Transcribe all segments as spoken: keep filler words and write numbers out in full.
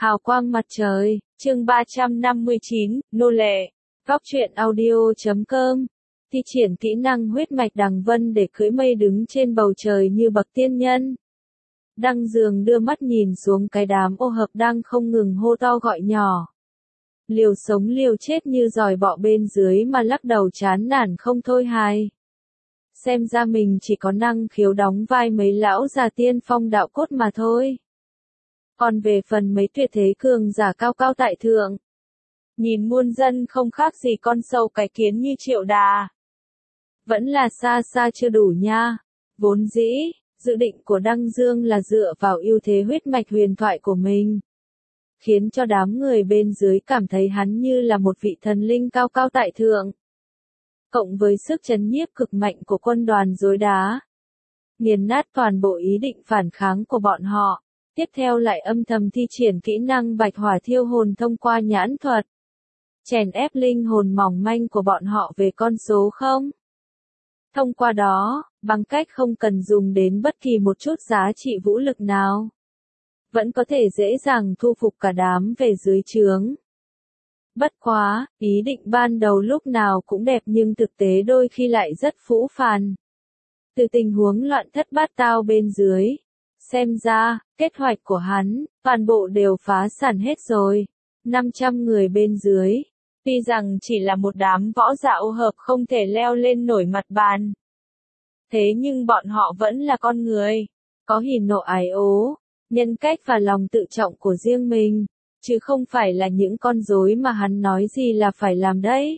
Hào quang mặt trời, chương ba trăm năm mươi chín, nô lệ. Góc truyện audio chấm com. Thi triển kỹ năng huyết mạch đằng vân để cưỡi mây đứng trên bầu trời như bậc tiên nhân. Đăng Dương đưa mắt nhìn xuống cái đám ô hợp đang không ngừng hô to gọi nhỏ. Liều sống liều chết như giòi bọ bên dưới mà lắc đầu chán nản không thôi hài. Xem ra mình chỉ có năng khiếu đóng vai mấy lão già tiên phong đạo cốt mà thôi. Còn về phần mấy tuyệt thế cường giả cao cao tại thượng, nhìn muôn dân không khác gì con sâu cái kiến như Triệu Đà. Vẫn là xa xa chưa đủ nha. Vốn dĩ, dự định của Đăng Dương là dựa vào ưu thế huyết mạch huyền thoại của mình, khiến cho đám người bên dưới cảm thấy hắn như là một vị thần linh cao cao tại thượng. Cộng với sức chấn nhiếp cực mạnh của quân đoàn rối đá, nghiền nát toàn bộ ý định phản kháng của bọn họ. Tiếp theo lại âm thầm thi triển kỹ năng bạch hỏa thiêu hồn thông qua nhãn thuật, chèn ép linh hồn mỏng manh của bọn họ về con số không. Thông qua đó, bằng cách không cần dùng đến bất kỳ một chút giá trị vũ lực nào, vẫn có thể dễ dàng thu phục cả đám về dưới trướng. Bất quá, ý định ban đầu lúc nào cũng đẹp nhưng thực tế đôi khi lại rất phũ phàng. Từ tình huống loạn thất bát tao bên dưới, xem ra, kết hoạch của hắn, toàn bộ đều phá sản hết rồi. năm trăm người bên dưới, tuy rằng chỉ là một đám võ giả ô hợp không thể leo lên nổi mặt bàn. Thế nhưng bọn họ vẫn là con người, có hỉ nộ ái ố, nhân cách và lòng tự trọng của riêng mình, chứ không phải là những con rối mà hắn nói gì là phải làm đấy.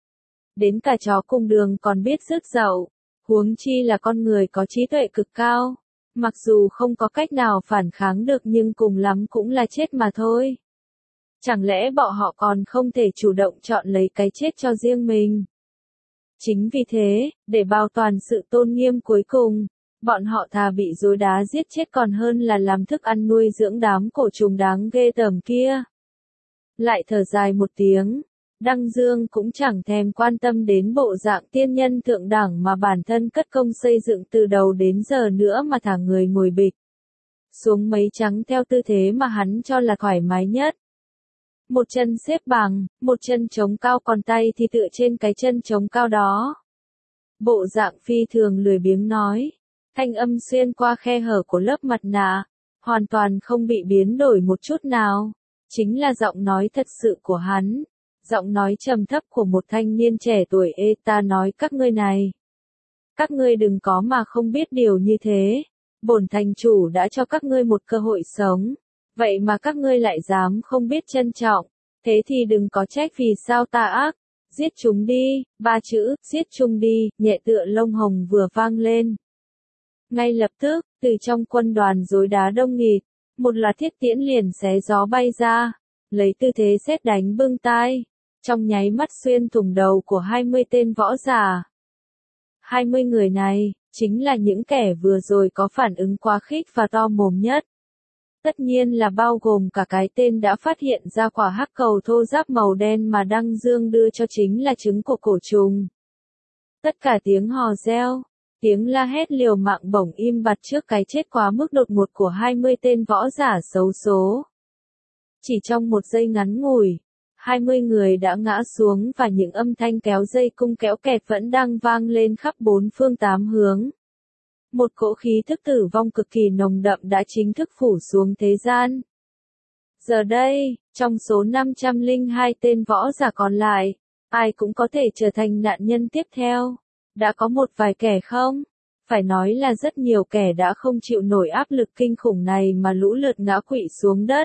Đến cả chó cùng đường còn biết rước dậu, huống chi là con người có trí tuệ cực cao. Mặc dù không có cách nào phản kháng được nhưng cùng lắm cũng là chết mà thôi. Chẳng lẽ bọn họ còn không thể chủ động chọn lấy cái chết cho riêng mình? Chính vì thế, để bảo toàn sự tôn nghiêm cuối cùng, bọn họ thà bị rối đá giết chết còn hơn là làm thức ăn nuôi dưỡng đám cổ trùng đáng ghê tởm kia. Lại thở dài một tiếng, Đăng Dương cũng chẳng thèm quan tâm đến bộ dạng tiên nhân thượng đẳng mà bản thân cất công xây dựng từ đầu đến giờ nữa mà thả người ngồi bịch xuống mấy trắng theo tư thế mà hắn cho là thoải mái nhất. Một chân xếp bằng, một chân chống cao còn tay thì tựa trên cái chân chống cao đó. Bộ dạng phi thường lười biếng nói, thanh âm xuyên qua khe hở của lớp mặt nạ, hoàn toàn không bị biến đổi một chút nào, chính là giọng nói thật sự của hắn. Giọng nói trầm thấp của một thanh niên trẻ tuổi. Ê, ta nói các ngươi này, các ngươi đừng có mà không biết điều như thế. Bổn thành chủ đã cho các ngươi một cơ hội sống, vậy mà các ngươi lại dám không biết trân trọng, thế thì đừng có trách vì sao ta ác. Giết chúng đi. Ba chữ giết chúng đi nhẹ tựa lông hồng vừa vang lên. Ngay lập tức, từ trong quân đoàn rối đá đông nghịt, một loạt thiết tiễn liền xé gió bay ra, lấy tư thế sét đánh bưng tai, trong nháy mắt xuyên thủng đầu của hai mươi tên võ giả. hai mươi người này, chính là những kẻ vừa rồi có phản ứng quá khích và to mồm nhất. Tất nhiên là bao gồm cả cái tên đã phát hiện ra quả hắc cầu thô ráp màu đen mà Đăng Dương đưa cho chính là trứng của cổ trùng. Tất cả tiếng hò reo, tiếng la hét liều mạng bỗng im bặt trước cái chết quá mức đột ngột của hai mươi tên võ giả xấu số. Chỉ trong một giây ngắn ngủi, hai mươi người đã ngã xuống và những âm thanh kéo dây cung kéo kẹt vẫn đang vang lên khắp bốn phương tám hướng. Một cỗ khí thức tử vong cực kỳ nồng đậm đã chính thức phủ xuống thế gian. Giờ đây, trong số năm trăm lẻ hai tên võ giả còn lại, ai cũng có thể trở thành nạn nhân tiếp theo. Đã có một vài kẻ không? Phải nói là rất nhiều kẻ đã không chịu nổi áp lực kinh khủng này mà lũ lượt ngã quỵ xuống đất.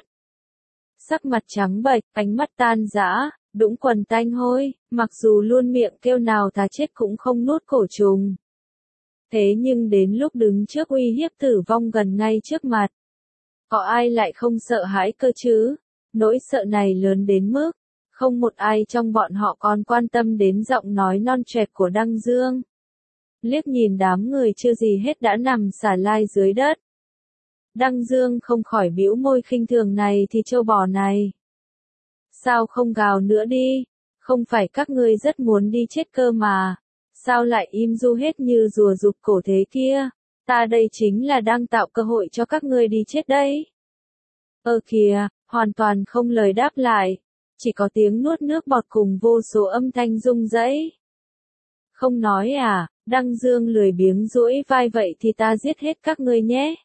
Sắc mặt trắng bệch, ánh mắt tan rã, đũng quần tanh hôi, mặc dù luôn miệng kêu nào thà chết cũng không nuốt cổ trùng. Thế nhưng đến lúc đứng trước uy hiếp tử vong gần ngay trước mặt, có ai lại không sợ hãi cơ chứ? Nỗi sợ này lớn đến mức, không một ai trong bọn họ còn quan tâm đến giọng nói non choẹt của Đăng Dương. Liếc nhìn đám người chưa gì hết đã nằm xả lai dưới đất, Đăng Dương không khỏi bĩu môi khinh thường này thì trâu bò này. Sao không gào nữa đi, không phải các ngươi rất muốn đi chết cơ mà, sao lại im du hết như rùa rụt cổ thế kia, ta đây chính là đang tạo cơ hội cho các ngươi đi chết đấy. Ơ kìa, Hoàn toàn không lời đáp lại, chỉ có tiếng nuốt nước bọt cùng vô số âm thanh rung rẫy. Không nói à, Đăng Dương lười biếng duỗi vai, vậy thì ta giết hết các ngươi nhé.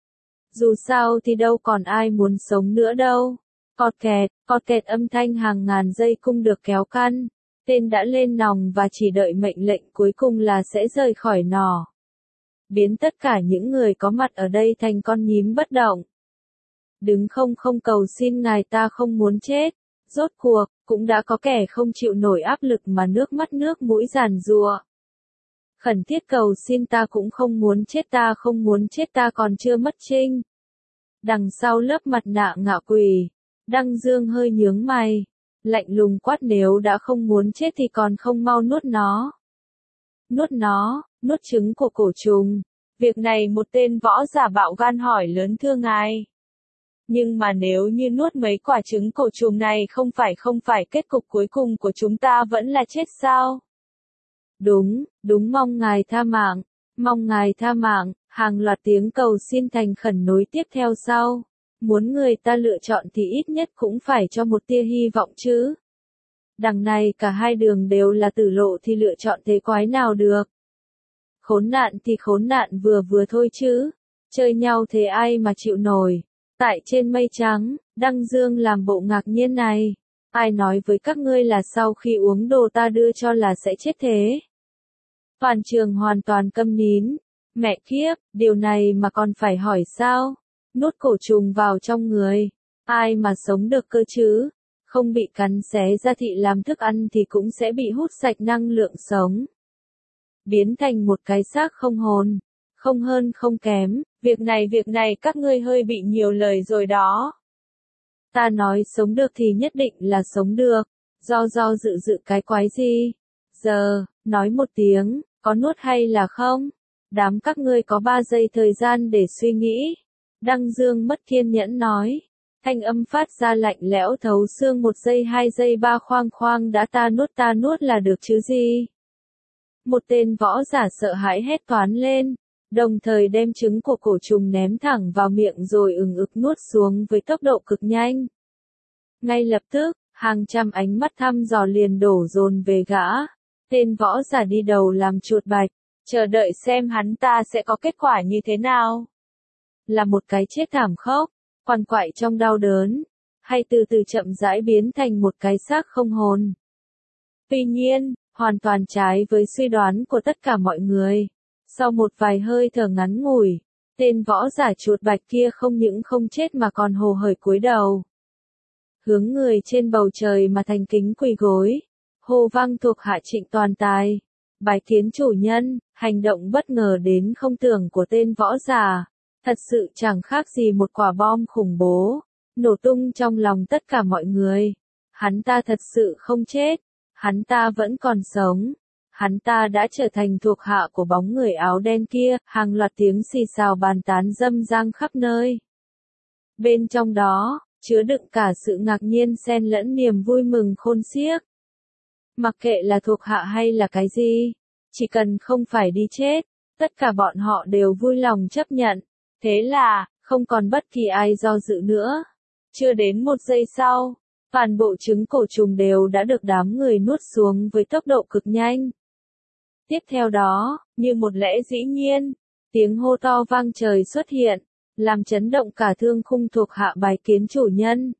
Dù sao thì đâu còn ai muốn sống nữa đâu. Cọt kẹt, cọt kẹt âm thanh hàng ngàn dây cung được kéo căn. Tên đã lên nòng và chỉ đợi mệnh lệnh cuối cùng là sẽ rời khỏi nỏ. Biến tất cả những người có mặt ở đây thành con nhím bất động. Đứng không không cầu xin ngài, ta không muốn chết. Rốt cuộc, cũng đã có kẻ không chịu nổi áp lực mà nước mắt nước mũi giàn giụa. Khẩn thiết cầu xin, ta cũng không muốn chết, ta không muốn chết, ta còn chưa mất trinh. Đằng sau lớp mặt nạ ngạo quỷ, Đăng Dương hơi nhướng mày, lạnh lùng quát, nếu đã không muốn chết thì còn không mau nuốt nó. Nuốt nó, nuốt trứng của cổ trùng. Việc này một tên võ giả bạo gan hỏi lớn, thưa ngài. Nhưng mà nếu như nuốt mấy quả trứng cổ trùng này không phải không phải kết cục cuối cùng của chúng ta vẫn là chết sao? Đúng, đúng, mong ngài tha mạng, mong ngài tha mạng, hàng loạt tiếng cầu xin thành khẩn nối tiếp theo sau. Muốn người ta lựa chọn thì ít nhất cũng phải cho một tia hy vọng chứ. Đằng này cả hai đường đều là tử lộ thì lựa chọn thế quái nào được. Khốn nạn thì khốn nạn vừa vừa thôi chứ, chơi nhau thế ai mà chịu nổi. Tại trên mây trắng, Đăng Dương làm bộ ngạc nhiên này. Ai nói với các ngươi là sau khi uống đồ ta đưa cho là sẽ chết thế? Toàn trường hoàn toàn câm nín. Mẹ kiếp, điều này mà còn phải hỏi sao? Nuốt cổ trùng vào trong người, ai mà sống được cơ chứ? Không bị cắn xé ra thịt làm thức ăn thì cũng sẽ bị hút sạch năng lượng sống. Biến thành một cái xác không hồn, không hơn không kém. Việc này việc này các ngươi hơi bị nhiều lời rồi đó. Ta nói sống được thì nhất định là sống được. Do do dự dự cái quái gì? Giờ, nói một tiếng, có nuốt hay là không? Đám các ngươi có ba giây thời gian để suy nghĩ. Đăng Dương mất kiên nhẫn nói. Thanh âm phát ra lạnh lẽo thấu xương, một giây hai giây ba, khoang khoang đã, ta nuốt ta nuốt là được chứ gì? Một tên võ giả sợ hãi hét toán lên, đồng thời đem trứng của cổ trùng ném thẳng vào miệng rồi ừng ực nuốt xuống với tốc độ cực nhanh. Ngay lập tức, hàng trăm ánh mắt thăm dò liền đổ dồn về gã. Tên võ giả đi đầu làm chuột bạch, chờ đợi xem hắn ta sẽ có kết quả như thế nào. Là một cái chết thảm khốc, quằn quại trong đau đớn, hay từ từ chậm rãi biến thành một cái xác không hồn. Tuy nhiên, hoàn toàn trái với suy đoán của tất cả mọi người. Sau một vài hơi thở ngắn ngủi, tên võ giả chuột bạch kia không những không chết mà còn hồ hởi cúi đầu. Hướng người trên bầu trời mà thành kính quỳ gối. Hô vang thuộc hạ Trịnh Toàn Tài. Bái kiến chủ nhân. Hành động bất ngờ đến không tưởng của tên võ giả. Thật sự chẳng khác gì một quả bom khủng bố. Nổ tung trong lòng tất cả mọi người. Hắn ta thật sự không chết. Hắn ta vẫn còn sống. Hắn ta đã trở thành thuộc hạ của bóng người áo đen kia. Hàng loạt tiếng xì xào bàn tán râm ran khắp nơi. Bên trong đó, chứa đựng cả sự ngạc nhiên xen lẫn niềm vui mừng khôn xiếc. Mặc kệ là thuộc hạ hay là cái gì, chỉ cần không phải đi chết, tất cả bọn họ đều vui lòng chấp nhận. Thế là, không còn bất kỳ ai do dự nữa. Chưa đến một giây sau, toàn bộ trứng cổ trùng đều đã được đám người nuốt xuống với tốc độ cực nhanh. Tiếp theo đó, như một lẽ dĩ nhiên, tiếng hô to vang trời xuất hiện, làm chấn động cả thương khung thuộc hạ bái kiến chủ nhân.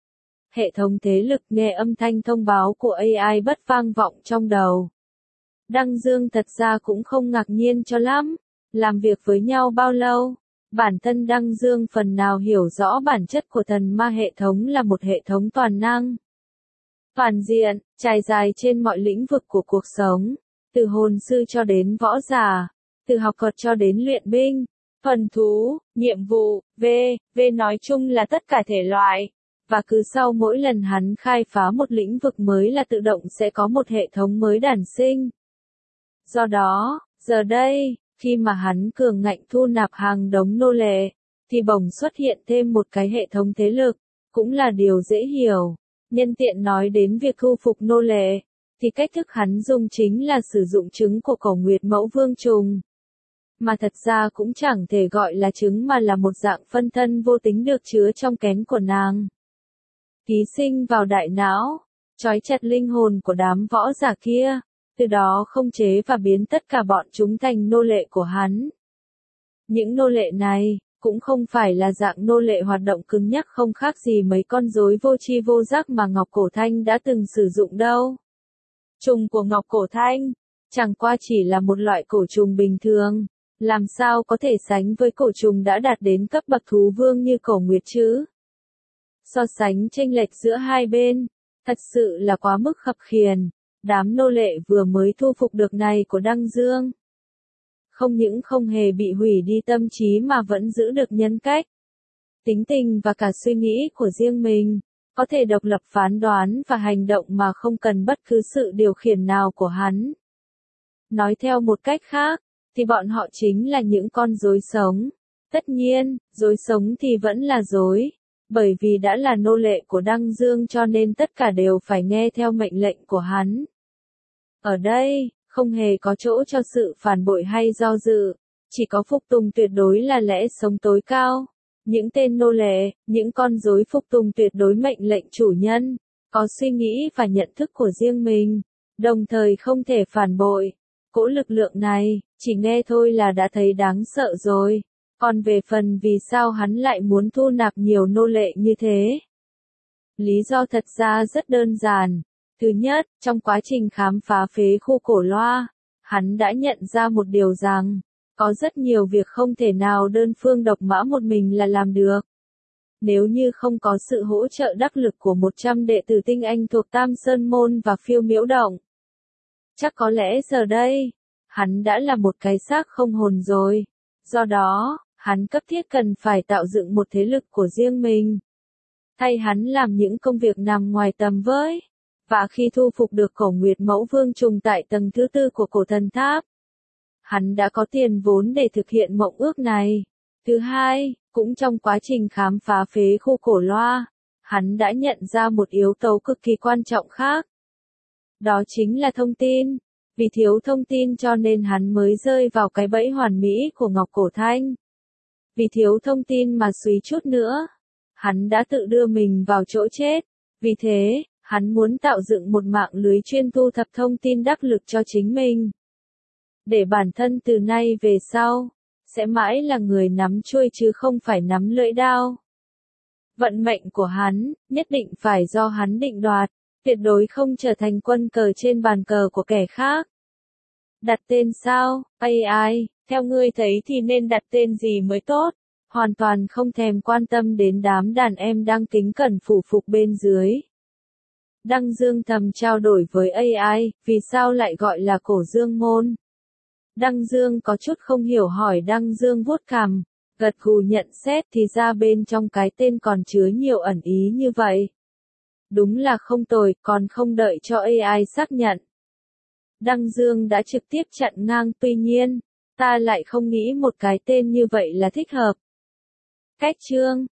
Hệ thống thế lực nghe âm thanh thông báo của a i bất vang vọng trong đầu. Đăng Dương thật ra cũng không ngạc nhiên cho lắm. Làm việc với nhau bao lâu, bản thân Đăng Dương phần nào hiểu rõ bản chất của thần ma hệ thống là một hệ thống toàn năng. Toàn diện, trải dài trên mọi lĩnh vực của cuộc sống, từ hồn sư cho đến võ giả, từ học thuật cho đến luyện binh, thuần thú, nhiệm vụ, v, v nói chung là tất cả thể loại. Và cứ sau mỗi lần hắn khai phá một lĩnh vực mới là tự động sẽ có một hệ thống mới đản sinh. Do đó, giờ đây, khi mà hắn cường ngạnh thu nạp hàng đống nô lệ, thì bỗng xuất hiện thêm một cái hệ thống thế lực, cũng là điều dễ hiểu. Nhân tiện nói đến việc thu phục nô lệ, thì cách thức hắn dùng chính là sử dụng trứng của cổ Nguyệt Mẫu Vương trùng. Mà thật ra cũng chẳng thể gọi là trứng mà là một dạng phân thân vô tính được chứa trong kén của nàng. ký sinh vào đại não, trói chặt linh hồn của đám võ giả kia, từ đó khống chế và biến tất cả bọn chúng thành nô lệ của hắn. Những nô lệ này, cũng không phải là dạng nô lệ hoạt động cứng nhắc không khác gì mấy con rối vô tri vô giác mà Ngọc Cổ Thanh đã từng sử dụng đâu. Trùng của Ngọc Cổ Thanh, chẳng qua chỉ là một loại cổ trùng bình thường, làm sao có thể sánh với cổ trùng đã đạt đến cấp bậc thú vương như Cổ Nguyệt chứ? So sánh chênh lệch giữa hai bên, thật sự là quá mức khập khiển. Đám nô lệ vừa mới thu phục được này của Đăng Dương, không những không hề bị hủy đi tâm trí mà vẫn giữ được nhân cách, tính tình và cả suy nghĩ của riêng mình, có thể độc lập phán đoán và hành động mà không cần bất cứ sự điều khiển nào của hắn. Nói theo một cách khác, thì bọn họ chính là những con rối sống. Tất nhiên, rối sống thì vẫn là rối, bởi vì đã là nô lệ của Đăng Dương cho nên tất cả đều phải nghe theo mệnh lệnh của hắn. Ở đây, không hề có chỗ cho sự phản bội hay do dự, chỉ có phục tùng tuyệt đối là lẽ sống tối cao. Những tên nô lệ, những con rối phục tùng tuyệt đối mệnh lệnh chủ nhân, có suy nghĩ và nhận thức của riêng mình, đồng thời không thể phản bội. Cỗ lực lượng này, chỉ nghe thôi là đã thấy đáng sợ rồi. Còn về phần vì sao hắn lại muốn thu nạp nhiều nô lệ như thế? Lý do thật ra rất đơn giản. Thứ nhất, trong quá trình khám phá phế khu Cổ Loa, hắn đã nhận ra một điều rằng, có rất nhiều việc không thể nào đơn phương độc mã một mình là làm được. Nếu như không có sự hỗ trợ đắc lực của một trăm đệ tử tinh anh thuộc Tam Sơn Môn và Phiêu Miễu Động, chắc có lẽ giờ đây, hắn đã là một cái xác không hồn rồi. Do đó, hắn cấp thiết cần phải tạo dựng một thế lực của riêng mình. Thay hắn làm những công việc nằm ngoài tầm với. Và khi thu phục được Cổ Nguyệt Mẫu Vương trùng tại tầng thứ tư của Cổ Thần Tháp, hắn đã có tiền vốn để thực hiện mộng ước này. Thứ hai, cũng trong quá trình khám phá phế khu Cổ Loa, hắn đã nhận ra một yếu tố cực kỳ quan trọng khác. Đó chính là thông tin. Vì thiếu thông tin cho nên hắn mới rơi vào cái bẫy hoàn mỹ của Ngọc Cổ Thanh. Vì thiếu thông tin mà suy chút nữa, hắn đã tự đưa mình vào chỗ chết. Vì thế, hắn muốn tạo dựng một mạng lưới chuyên thu thập thông tin đắc lực cho chính mình. Để bản thân từ nay về sau, sẽ mãi là người nắm chuôi chứ không phải nắm lưỡi đao. Vận mệnh của hắn, nhất định phải do hắn định đoạt, tuyệt đối không trở thành quân cờ trên bàn cờ của kẻ khác. Đặt tên sao, a i, theo ngươi thấy thì nên đặt tên gì mới tốt? Hoàn toàn không thèm quan tâm đến đám đàn em đang kính cẩn phủ phục bên dưới. Đăng Dương thầm trao đổi với a i, vì sao lại gọi là Cổ Dương Môn? Đăng Dương có chút không hiểu hỏi Đăng Dương vuốt cằm, gật gù nhận xét thì ra bên trong cái tên còn chứa nhiều ẩn ý như vậy. Đúng là không tồi, còn không đợi cho a i xác nhận. Đăng Dương đã trực tiếp chặn ngang, tuy nhiên, ta lại không nghĩ một cái tên như vậy là thích hợp. Cách chương